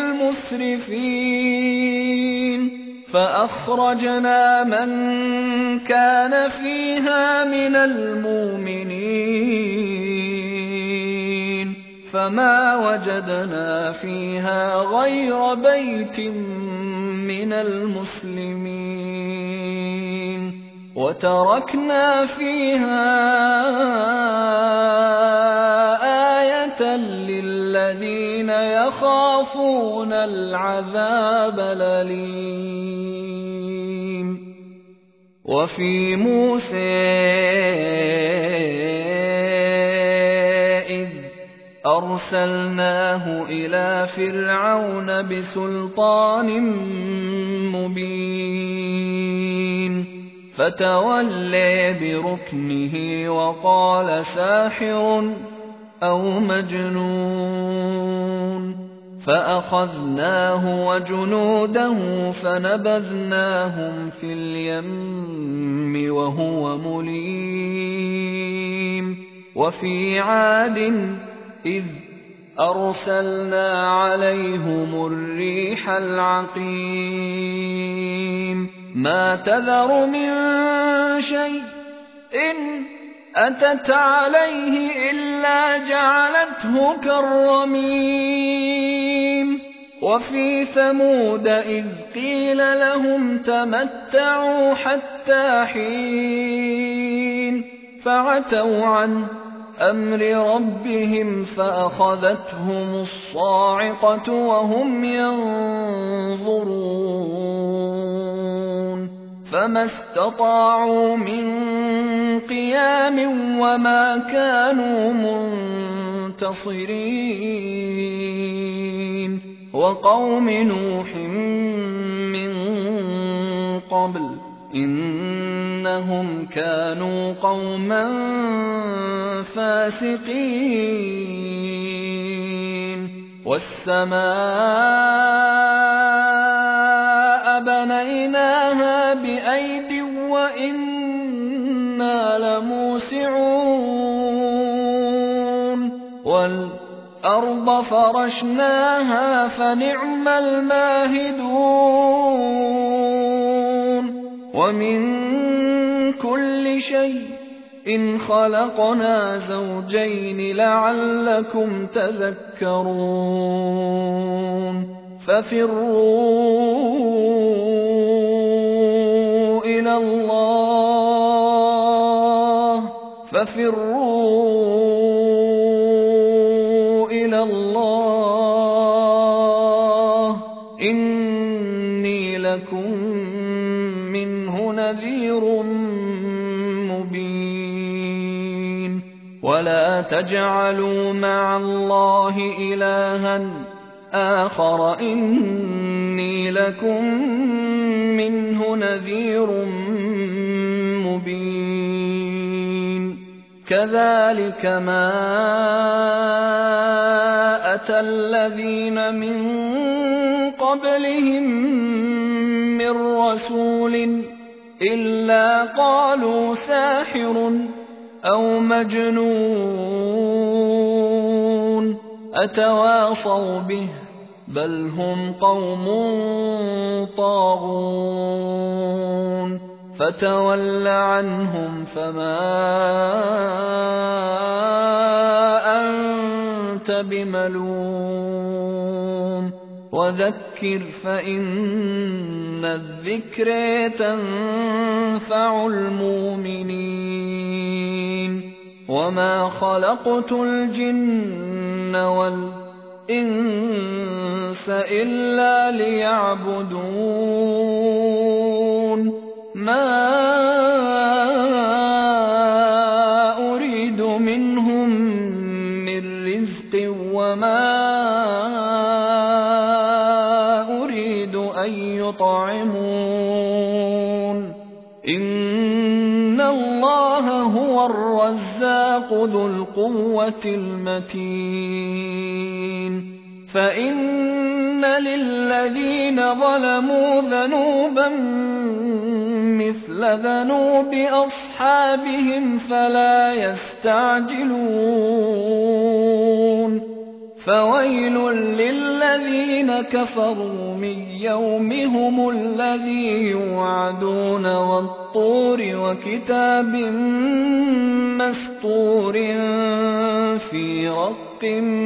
[SPEAKER 1] للمسرفين. فأخرجنا من كان فيها من المؤمنين فما وجدنا فيها غير بيت من المسلمين وتركنا فيها آية للذين يخافون العذاب الأليم. وفي موسى إذ أرسلناه إلى فرعون بسلطان مبين فتولى بركنه وقال ساحر أو مجنون. فأخذناه وجنوده فنبذناهم في اليم وهو مليم. وفي عاد إذ أرسلنا عليهم الريح العقيم. ما تذر من شيء إن أتت عليه إلا جعلته كالرميم. وفي ثمود إذ قيل لهم تمتعوا حتى حين فعتوا عن أمر ربهم فأخذتهم الصاعقة وهم ينظرون فما استطاعوا من قيام وما كانوا منتصرين. وقوم نوح من قبل إنهم كانوا قوما فاسقين. والسماء بنيناها بأيد وإنا لموسعون. والأرض فرشناها فنعم الماهدون. ومن كل شيء إن خلقنا زوجين لعلكم تذكرون. ففروا إلى الله إني لكم منه نذير مبين. ولا تجعلوا مع الله إلها آخر إني لكم منه نذير مبين. كذلك ما أتى الذين من قبلهم من رسول إلا قالوا ساحر أو مجنون أتواصوا به بل هم قوم طاغون. فتول عنهم فما أنت بملوم وذكر فإن الذكر تنفع المؤمنين وما خلقت الجن والإنس إلا ليعبدون ما أريد منهم من رزق وما أريد أن يطعمون إن الله هو الرزاق ذو القوة المتين فإن للذين ظلموا ذنوبا مثل ذنوب أصحابهم فلا يستعجلون فويل للذين كفروا من يومهم الذي يوعدون والطور وكتاب مسطور في رق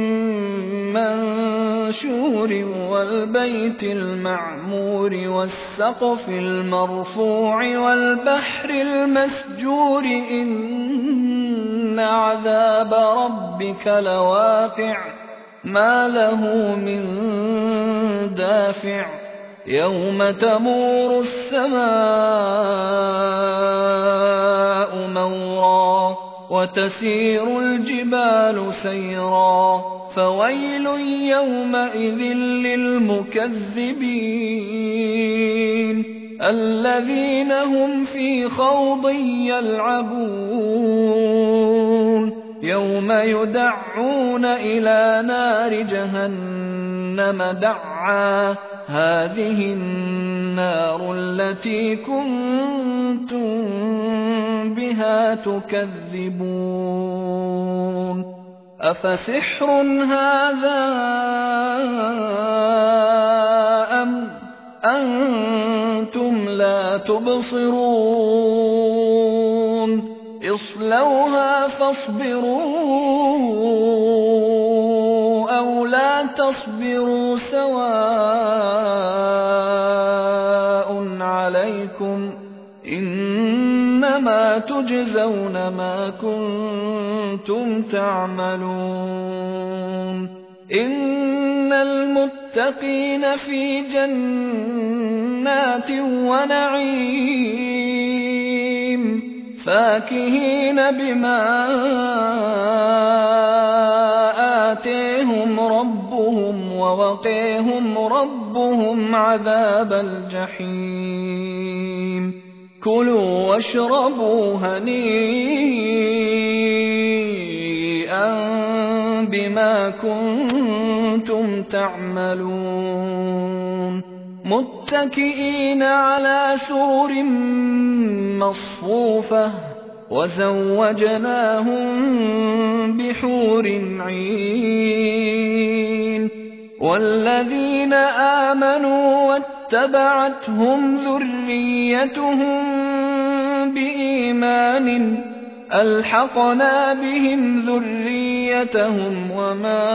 [SPEAKER 1] منشور والبيت المعمور والسقف المرفوع والبحر المسجور إن عذاب ربك لواقع ما له من دافع يوم تمور السماء مورا وتسير الجبال سيرا فويل يومئذ للمكذبين الذين هم في خوض يلعبون يوم يدعون إلى نار جهنم دعا هذه النار التي كنتم بها تكذبون أفسحر هذا أم أنتم لا تبصرون اصلوها فاصبروا أو لا تصبروا سواء عليكم إنما تجزون ما كنتم تعملون إن المتقين في جنات ونعيم فاكهين بما آتيهم ربهم ووقيهم ربهم عذاب الجحيم كلوا واشربوا هنيئا بما كنتم تعملون متكئين على سرر مصفوفة وزوجناهم بحور عين والذين آمنوا واتبعتهم ذريتهم بإيمان ألحقنا بهم ذريتهم وما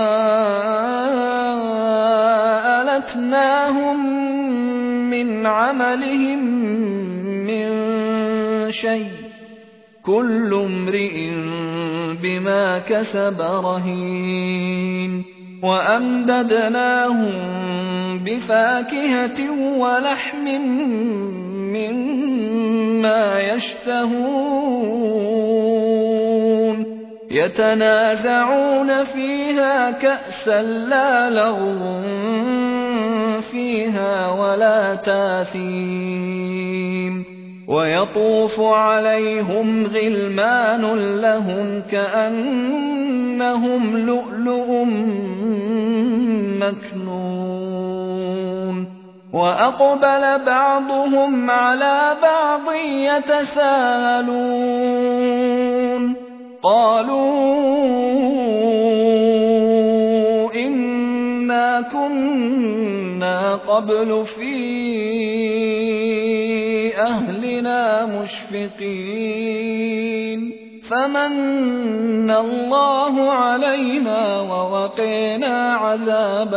[SPEAKER 1] ألتناهم من عملهم من شيء كل امرئ بما كسب رهين وأمددناهم بفاكهة ولحم مما يشتهون يتنازعون فيها كأسا لا لغو فيها ولا تاثيم ويطوف عليهم غلمان لهم كأنهم لؤلؤ مكنون وأقبل بعضهم على بعض يتساءلون قالوا إنا كنا قبل في بأهلنا مشفقين فمن الله علينا ووقينا عذاب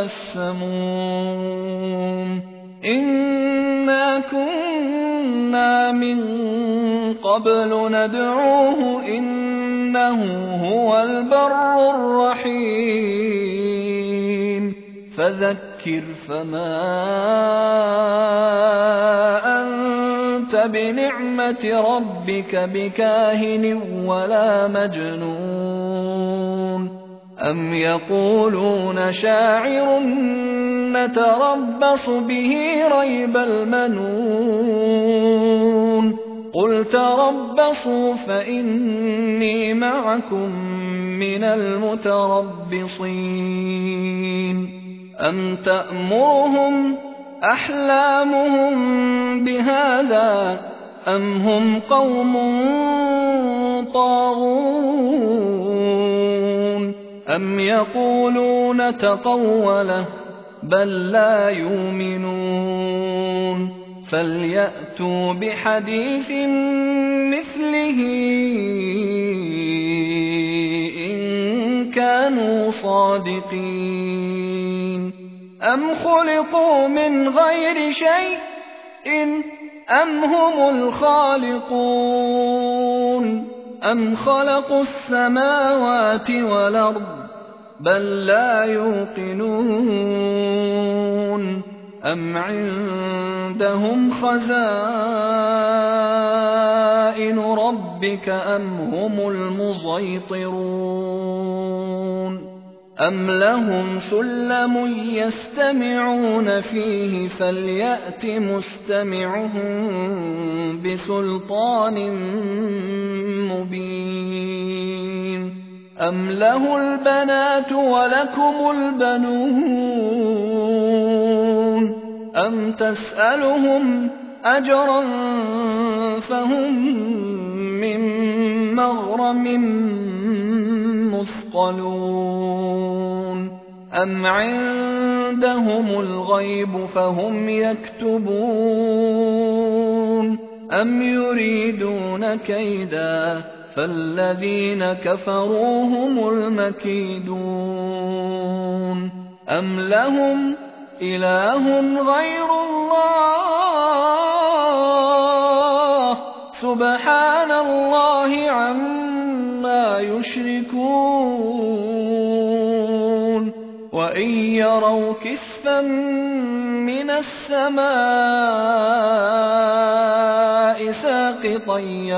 [SPEAKER 1] السموم إنا كنا من قبل ندعوه إنه هو البر الرحيم فذكر فما أنت بنعمة ربك بكاهن ولا مجنون أم يقولون شاعر نتربص به ريب المنون قل تربصوا فإني معكم من المتربصين أم تأمرهم أحلامهم بهذا أم هم قوم طاغون أم يقولون تقوله بل لا يؤمنون فليأتوا بحديث مثله إن كانوا صادقين أم خلقوا من غير شيء أم هم الخالقون أم خلقوا السماوات والأرض بل لا يوقنون أم عندهم خزائن ربك أم هم المسيطرون أم لهم سلم يستمعون فيه فليأت مستمعهم بسلطان مبين أم له البنات ولكم البنون أم تسألهم أجرا فهم من مغرم مثقلون أم عندهم الغيب فهم يكتبون أم يريدون كيدا فالذين كفروا هم المكيدون أم لهم إله غير الله سبحان الله عما يشركون وإن يروا كسفا من السماء ساقطا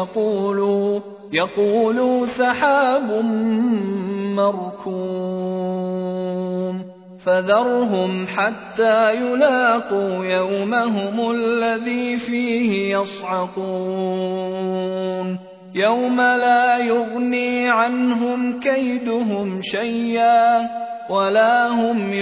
[SPEAKER 1] يقولوا سحاب مركوم فذرهم حتى يلاقوا يومهم الذي فيه يصعقون يوم لا يغني عنهم كيدهم شيئا ولا هم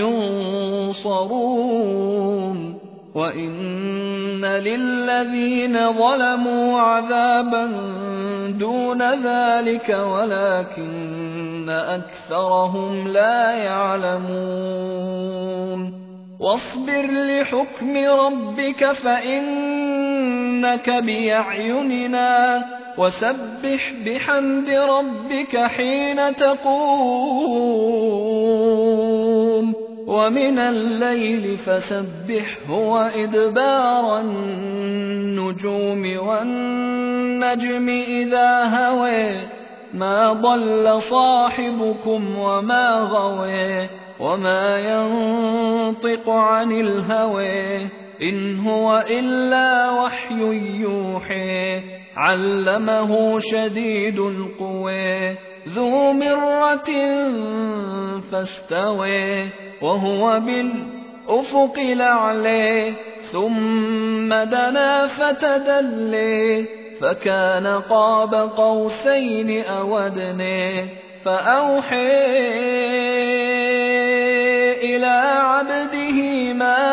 [SPEAKER 1] ينصرون وإن للذين ظلموا عذابا دون ذلك ولكن أكثرهم لا يعلمون واصبر لحكم ربك فإنك بأعيننا وسبح بحمد ربك حين تقوم ومن الليل فسبحه وإدبار النجوم والنجم إذا هوى ما ضل صاحبكم وما غوى وما ينطق عن الهوى إن هو إلا وحي يوحى علمه شديد القوى ذو مرة فاستوى وهو بالأفق الأعلى ثم دنا فتدلى فكان قاب قوسين أو أدنى فأوحى إلى عبده ما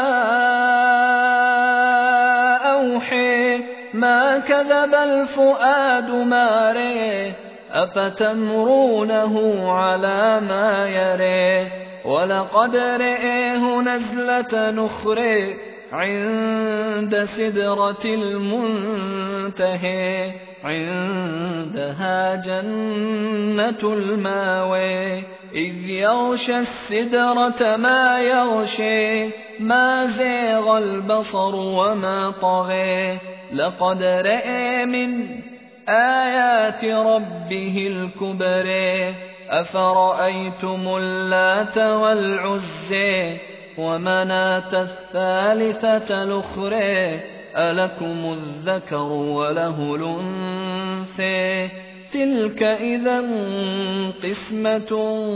[SPEAKER 1] أوحى ما كذب الفؤاد ما رأى أفتمرونه على ما يرى ولقد رآه نزلة أخرى عند سدرة المنتهى عندها جنة المأوى إذ يغشى السدرة ما يغشى ما زاغ البصر وما طغى لقد رأى من آيات ربه الكبرى أفرأيتم اللات والعزى ومناة الثالثة الأخرى ألكم الذكر وله الأنثى تلك إذا قسمة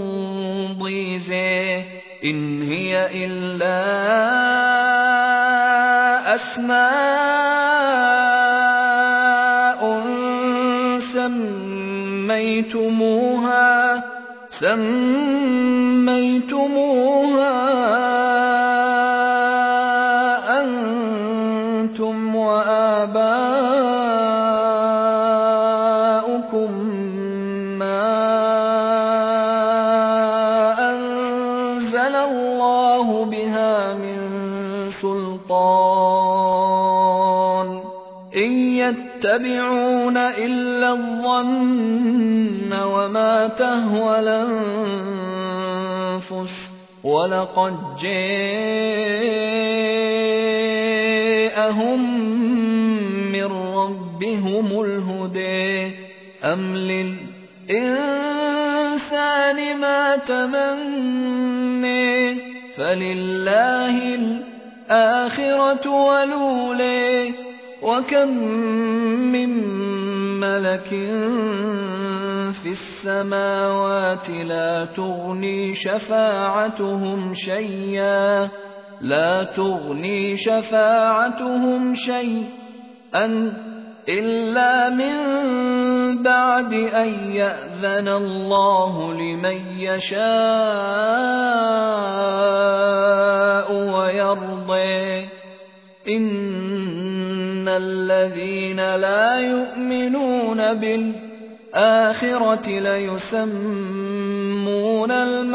[SPEAKER 1] ضيزى إن هي إلا أسماء سميتموها أنتم وآباؤكم ما أنزل الله بها من سلطان إن يتبعون إلا الظن وما تهوى الأنفس ولقد جاءهم من ربهم الهدى أم للإنسان ما تمنى فلله الآخرة والأولى وكم من ملك في السماوات لا تغني شفاعتهم شيئا إلا من بعد أن يأذن الله لمن يشاء ويرضى إن الذين لا يؤمنون بالآخرة ليسمون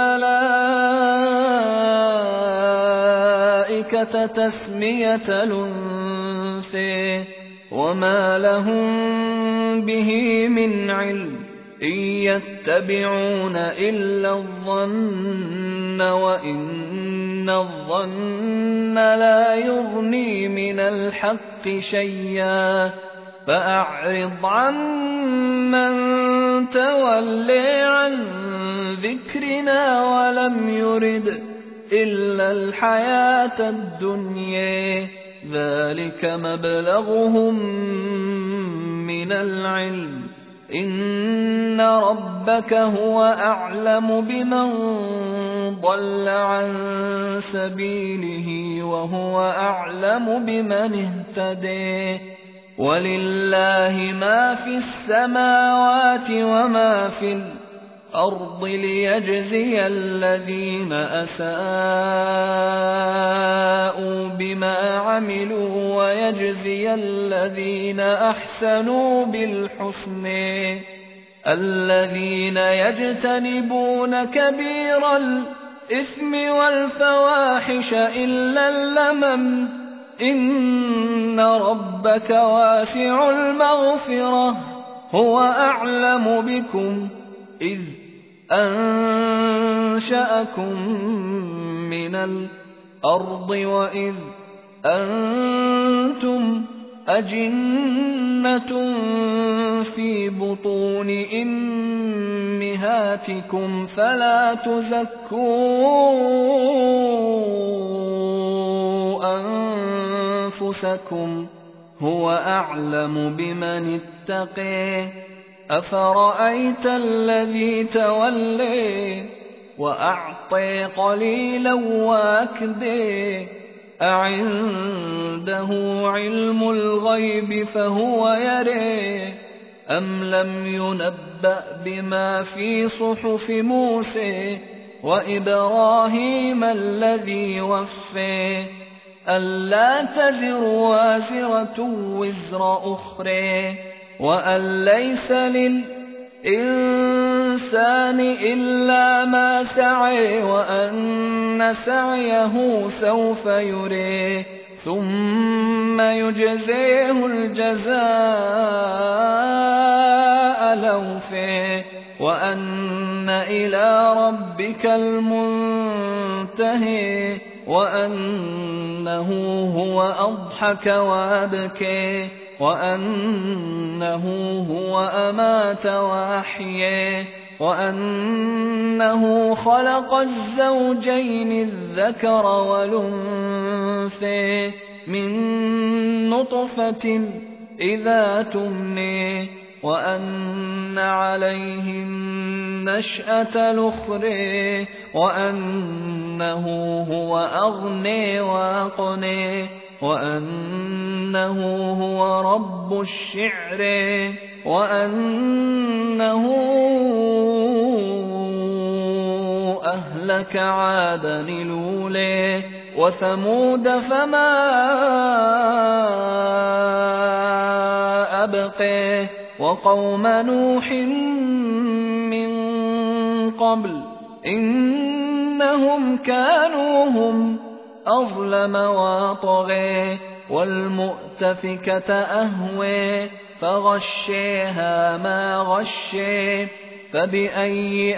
[SPEAKER 1] الملائكة تسمية الأنثى وما لهم به من علم إن يتبعون إلا الظن وإن الظن لا يغني من الحق شيئا فأعرض عمن تولي عن ذكرنا ولم يرد إلا الحياة الدنيا ذلك مبلغهم من العلم إن ربك هو أعلم بمن ضل عن سبيله وهو أعلم بمن اهتدى ولله ما في السماوات وما في الأرض ليجزي الذين أساءوا بما عملوا ويجزي الذين أحسنوا بالحسنى الذين يجتنبون كبير الإثم والفواحش إلا اللمم إن ربك واسع المغفرة هو أعلم بكم إذ أنشأكم من الأرض وإذ أنتم أجنة في بطون أمهاتكم فلا تزكوا أنفسكم هو أعلم بمن اتقى أفرأيت الذي تولى وأعطى قليلا وأكدى أعنده علم الغيب فهو يرى أم لم ينبأ بما في صحف موسى وإبراهيم الذي وفى ألا تزر وازرة وزر أخرى وأن ليس للإنسان إلا ما سعى وأن سعيه سوف يرى ثم يجزيه الجزاء الأوفى وأن إلى ربك المنتهى وأنه هو أضحك وأبكى وأنه هو أمات وأحيا وأنه خلق الزوجين الذكر والأنثى من نطفة إذا تمنى وأن عليه النشأة الأخرى وأنه هو أغنى وأقنى وأنه هو رب الشعر وأنه أهلك عادا الأولى وثمود فما أبقى وقوم نوح من قبل إنهم كانوا هم أظلم وطغى والمؤتفكة أهوى فغشيها ما غشي فبأي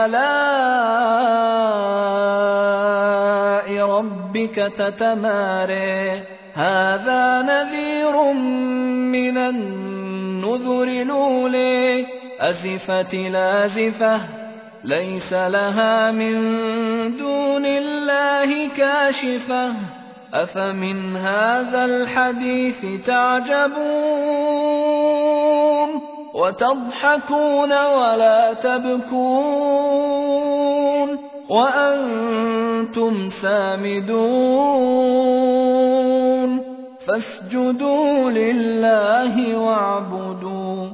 [SPEAKER 1] آلاء ربك تتمارى هذا نذير من النذر الأولى أزفت لازفة ليس لها من دون الله كاشفة أفمن هذا الحديث تعجبون وتضحكون ولا تبكون وأنتم سامدون فاسجدوا لله واعبدوا